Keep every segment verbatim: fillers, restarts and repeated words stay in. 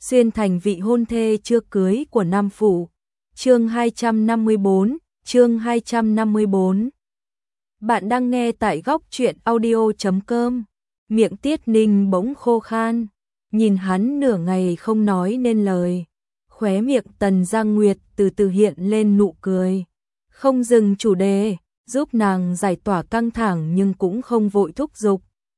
xuyên thành vị hôn thê chưa cưới của Nam Phủ. Chương hai trăm năm mươi bốn, chương hai trăm năm mươi bốn. Bạn đang nghe tại góc truyện audio chấm com. Miệng Tiết Ninh bỗng khô khan, nhìn hắn nửa ngày không nói nên lời. Khóe miệng Tần Giang Nguyệt từ từ hiện lên nụ cười, không dừng chủ đề, giúp nàng giải tỏa căng thẳng nhưng cũng không vội thúc giục.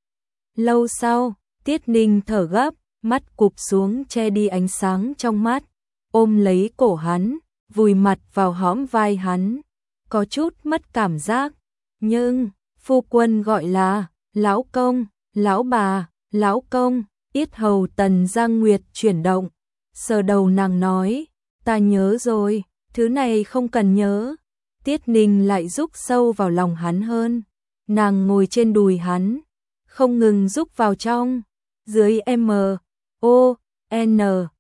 Lâu sau, Tiết Ninh thở gấp, mắt cụp xuống che đi ánh sáng trong mắt, ôm lấy cổ hắn, vùi mặt vào hõm vai hắn, có chút mất cảm giác. Nhưng, phu quân gọi là, lão công, lão bà, lão công, yết hầu Tần Giang Nguyệt chuyển động, sờ đầu nàng nói, ta nhớ rồi, thứ này không cần nhớ. Tiết Ninh lại rúc sâu vào lòng hắn hơn, nàng ngồi trên đùi hắn, không ngừng rúc vào trong, dưới M, O, N,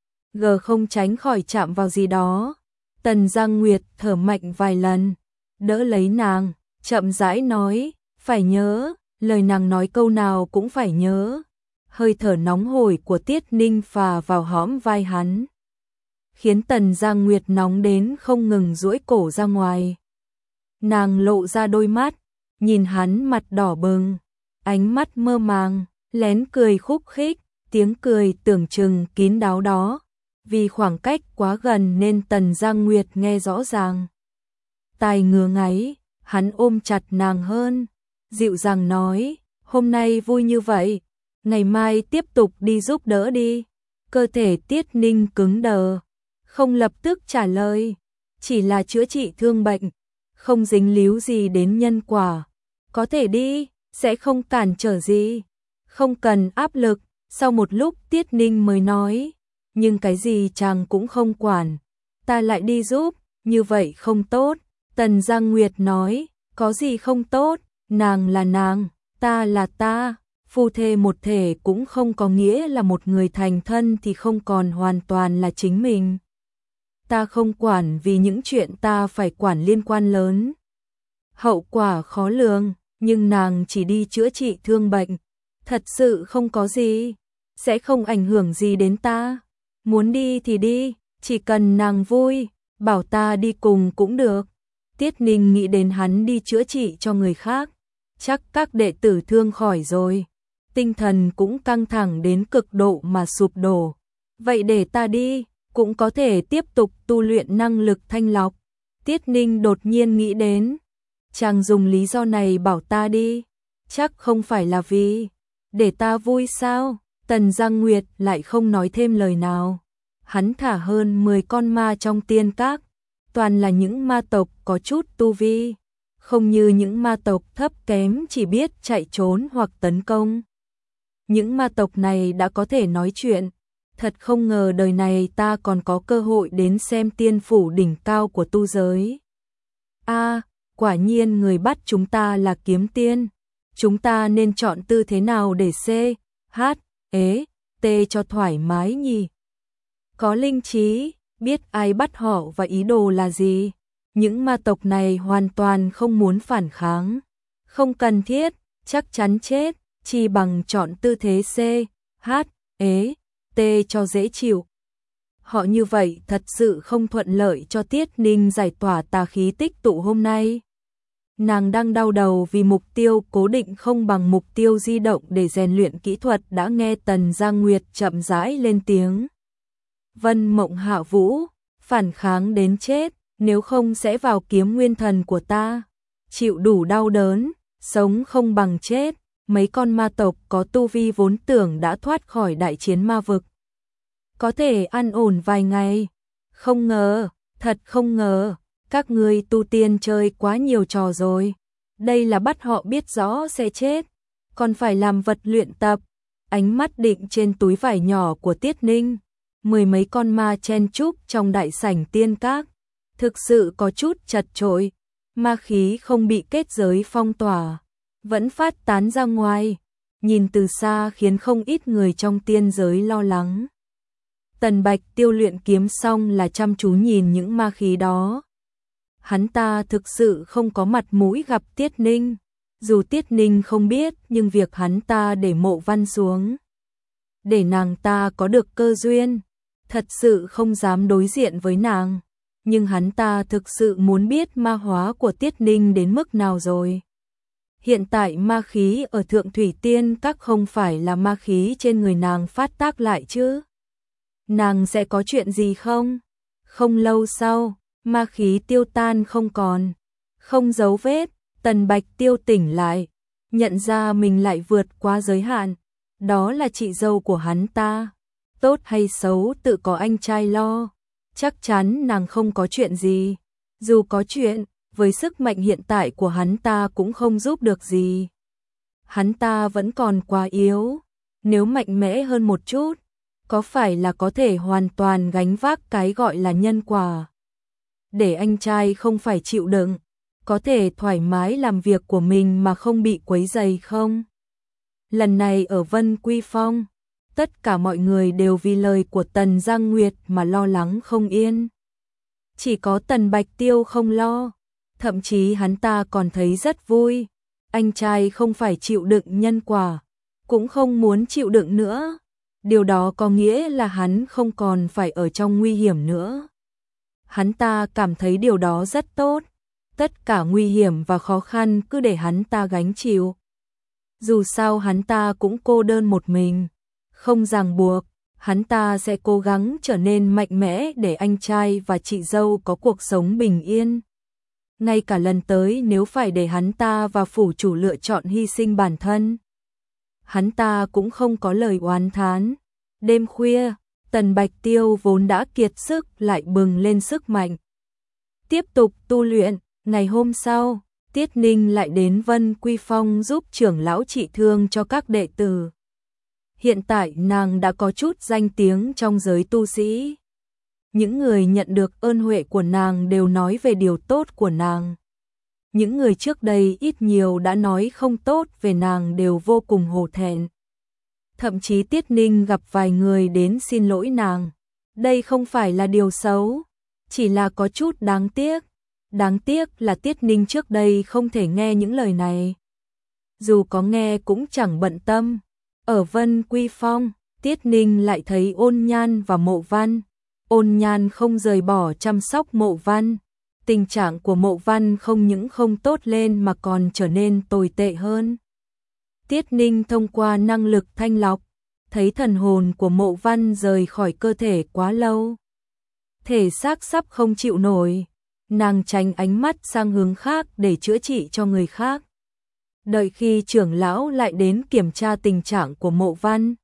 G không tránh khỏi chạm vào gì đó. Tần Giang Nguyệt thở mạnh vài lần, đỡ lấy nàng, chậm rãi nói, phải nhớ, lời nàng nói câu nào cũng phải nhớ. Hơi thở nóng hổi của Tiết Ninh phà vào hõm vai hắn, khiến Tần Giang Nguyệt nóng đến không ngừng duỗi cổ ra ngoài. Nàng lộ ra đôi mắt, nhìn hắn mặt đỏ bừng, ánh mắt mơ màng, lén cười khúc khích, tiếng cười tưởng chừng kín đáo đó. Vì khoảng cách quá gần nên Tần Giang Nguyệt nghe rõ ràng. Tai ngứa ngáy, hắn ôm chặt nàng hơn, dịu dàng nói, hôm nay vui như vậy, ngày mai tiếp tục đi giúp đỡ đi. Cơ thể Tiết Ninh cứng đờ, không lập tức trả lời, chỉ là chữa trị thương bệnh, không dính líu gì đến nhân quả. Có thể đi, sẽ không cản trở gì, không cần áp lực. Sau một lúc Tiết Ninh mới nói, nhưng cái gì chàng cũng không quản, ta lại đi giúp, như vậy không tốt. Tần Giang Nguyệt nói, có gì không tốt, nàng là nàng, ta là ta, phu thê một thể cũng không có nghĩa là một người thành thân thì không còn hoàn toàn là chính mình. Ta không quản vì những chuyện ta phải quản liên quan lớn, hậu quả khó lường, nhưng nàng chỉ đi chữa trị thương bệnh, thật sự không có gì, sẽ không ảnh hưởng gì đến ta. Muốn đi thì đi, chỉ cần nàng vui, bảo ta đi cùng cũng được. Tiết Ninh nghĩ đến hắn đi chữa trị cho người khác, chắc các đệ tử thương khỏi rồi, tinh thần cũng căng thẳng đến cực độ mà sụp đổ. Vậy để ta đi, cũng có thể tiếp tục tu luyện năng lực thanh lọc. Tiết Ninh đột nhiên nghĩ đến, chàng dùng lý do này bảo ta đi, chắc không phải là vì để ta vui sao? Tần Giang Nguyệt lại không nói thêm lời nào. Hắn thả hơn mười con ma trong tiên các, toàn là những ma tộc có chút tu vi, không như những ma tộc thấp kém chỉ biết chạy trốn hoặc tấn công. Những ma tộc này đã có thể nói chuyện, thật không ngờ đời này ta còn có cơ hội đến xem tiên phủ đỉnh cao của tu giới. A, quả nhiên người bắt chúng ta là kiếm tiên, chúng ta nên chọn tư thế nào để C, H, ế, T cho thoải mái nhỉ? Có linh trí, biết ai bắt họ và ý đồ là gì. Những ma tộc này hoàn toàn không muốn phản kháng, không cần thiết, chắc chắn chết, chỉ bằng chọn tư thế C, H, ế, T cho dễ chịu. Họ như vậy thật sự không thuận lợi cho Tiết Ninh giải tỏa tà khí tích tụ hôm nay. Nàng đang đau đầu vì mục tiêu cố định không bằng mục tiêu di động để rèn luyện kỹ thuật, đã nghe Tần Giang Nguyệt chậm rãi lên tiếng. Vân Mộng Hạ Vũ, phản kháng đến chết, nếu không sẽ vào kiếm nguyên thần của ta. Chịu đủ đau đớn, sống không bằng chết. Mấy con ma tộc có tu vi vốn tưởng đã thoát khỏi đại chiến ma vực, có thể an ổn vài ngày. Không ngờ, thật không ngờ, các ngươi tu tiên chơi quá nhiều trò rồi. Đây là bắt họ biết rõ sẽ chết, còn phải làm vật luyện tập. Ánh mắt định trên túi vải nhỏ của Tiết Ninh, mười mấy con ma chen chúc trong đại sảnh tiên các, thực sự có chút chật chội, ma khí không bị kết giới phong tỏa, vẫn phát tán ra ngoài, nhìn từ xa khiến không ít người trong tiên giới lo lắng. Tần Bạch Tiêu luyện kiếm xong là chăm chú nhìn những ma khí đó. Hắn ta thực sự không có mặt mũi gặp Tiết Ninh, dù Tiết Ninh không biết nhưng việc hắn ta để Mộ Văn xuống, để nàng ta có được cơ duyên, thật sự không dám đối diện với nàng. Nhưng hắn ta thực sự muốn biết ma hóa của Tiết Ninh đến mức nào rồi. Hiện tại ma khí ở Thượng Thủy Tiên Các không phải là ma khí trên người nàng phát tác lại chứ. Nàng sẽ có chuyện gì không? Không lâu sau, ma khí tiêu tan không còn. Không dấu vết, Tần Bạch Tiêu tỉnh lại, nhận ra mình lại vượt qua giới hạn. Đó là chị dâu của hắn ta. Tốt hay xấu tự có anh trai lo. Chắc chắn nàng không có chuyện gì. Dù có chuyện, với sức mạnh hiện tại của hắn ta cũng không giúp được gì. Hắn ta vẫn còn quá yếu. Nếu mạnh mẽ hơn một chút, có phải là có thể hoàn toàn gánh vác cái gọi là nhân quả. Để anh trai không phải chịu đựng, có thể thoải mái làm việc của mình mà không bị quấy rầy không? Lần này ở Vân Quy Phong, tất cả mọi người đều vì lời của Tần Giang Nguyệt mà lo lắng không yên. Chỉ có Tần Bạch Tiêu không lo, thậm chí hắn ta còn thấy rất vui. Anh trai không phải chịu đựng nhân quả, cũng không muốn chịu đựng nữa. Điều đó có nghĩa là hắn không còn phải ở trong nguy hiểm nữa. Hắn ta cảm thấy điều đó rất tốt. Tất cả nguy hiểm và khó khăn cứ để hắn ta gánh chịu. Dù sao hắn ta cũng cô đơn một mình, không ràng buộc, hắn ta sẽ cố gắng trở nên mạnh mẽ để anh trai và chị dâu có cuộc sống bình yên. Ngay cả lần tới nếu phải để hắn ta và phủ chủ lựa chọn hy sinh bản thân, hắn ta cũng không có lời oán thán. Đêm khuya, Tần Bạch Tiêu vốn đã kiệt sức lại bừng lên sức mạnh. Tiếp tục tu luyện, ngày hôm sau, Tiết Ninh lại đến Vân Quy Phong giúp trưởng lão trị thương cho các đệ tử. Hiện tại nàng đã có chút danh tiếng trong giới tu sĩ. Những người nhận được ơn huệ của nàng đều nói về điều tốt của nàng. Những người trước đây ít nhiều đã nói không tốt về nàng đều vô cùng hổ thẹn. Thậm chí Tiết Ninh gặp vài người đến xin lỗi nàng. Đây không phải là điều xấu, chỉ là có chút đáng tiếc. Đáng tiếc là Tiết Ninh trước đây không thể nghe những lời này. Dù có nghe cũng chẳng bận tâm. Ở Vân Quy Phong, Tiết Ninh lại thấy Ôn Nhan và Mộ Văn. Ôn Nhan không rời bỏ chăm sóc Mộ Văn. Tình trạng của Mộ Văn không những không tốt lên mà còn trở nên tồi tệ hơn. Tiết Ninh thông qua năng lực thanh lọc, thấy thần hồn của Mộ Văn rời khỏi cơ thể quá lâu. Thể xác sắp không chịu nổi. Nàng tránh ánh mắt sang hướng khác để chữa trị cho người khác. Đợi khi trưởng lão lại đến kiểm tra tình trạng của Mộ Văn,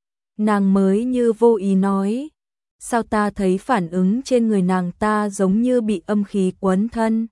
nàng mới như vô ý nói, sao ta thấy phản ứng trên người nàng ta giống như bị âm khí quấn thân.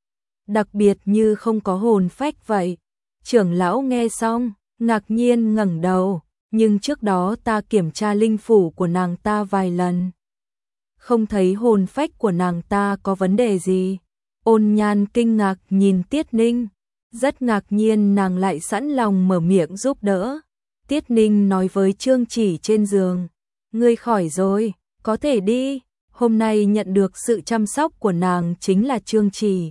Đặc biệt như không có hồn phách vậy. Trưởng lão nghe xong, ngạc nhiên ngẩng đầu, nhưng trước đó ta kiểm tra linh phủ của nàng ta vài lần. Không thấy hồn phách của nàng ta có vấn đề gì. Ôn Nhan kinh ngạc nhìn Tiết Ninh, rất ngạc nhiên nàng lại sẵn lòng mở miệng giúp đỡ. Tiết Ninh nói với Trương Chỉ trên giường, ngươi khỏi rồi, có thể đi. Hôm nay nhận được sự chăm sóc của nàng chính là Trương Chỉ.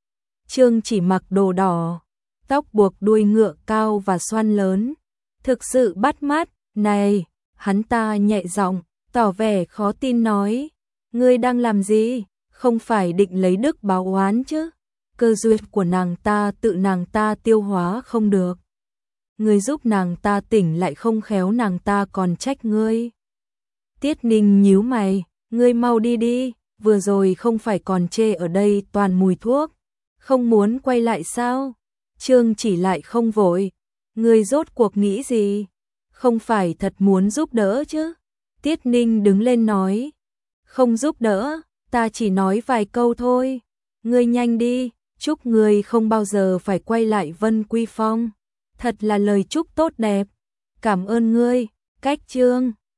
Trương Chỉ mặc đồ đỏ, tóc buộc đuôi ngựa cao và xoăn lớn, thực sự bắt mắt. Này, hắn ta nhẹ giọng, tỏ vẻ khó tin nói, ngươi đang làm gì? Không phải định lấy đức báo oán chứ? Cơ duyên của nàng ta tự nàng ta tiêu hóa không được. Ngươi giúp nàng ta tỉnh lại không khéo nàng ta còn trách ngươi. Tiết Ninh nhíu mày, ngươi mau đi đi, vừa rồi không phải còn chê ở đây toàn mùi thuốc, không muốn quay lại sao? Trương Chỉ lại không vội, ngươi rốt cuộc nghĩ gì? Không phải thật muốn giúp đỡ chứ? Tiết Ninh đứng lên nói, không giúp đỡ, ta chỉ nói vài câu thôi. Ngươi nhanh đi, chúc ngươi không bao giờ phải quay lại Vân Quy Phong. Thật là lời chúc tốt đẹp. Cảm ơn ngươi, Cách Trương.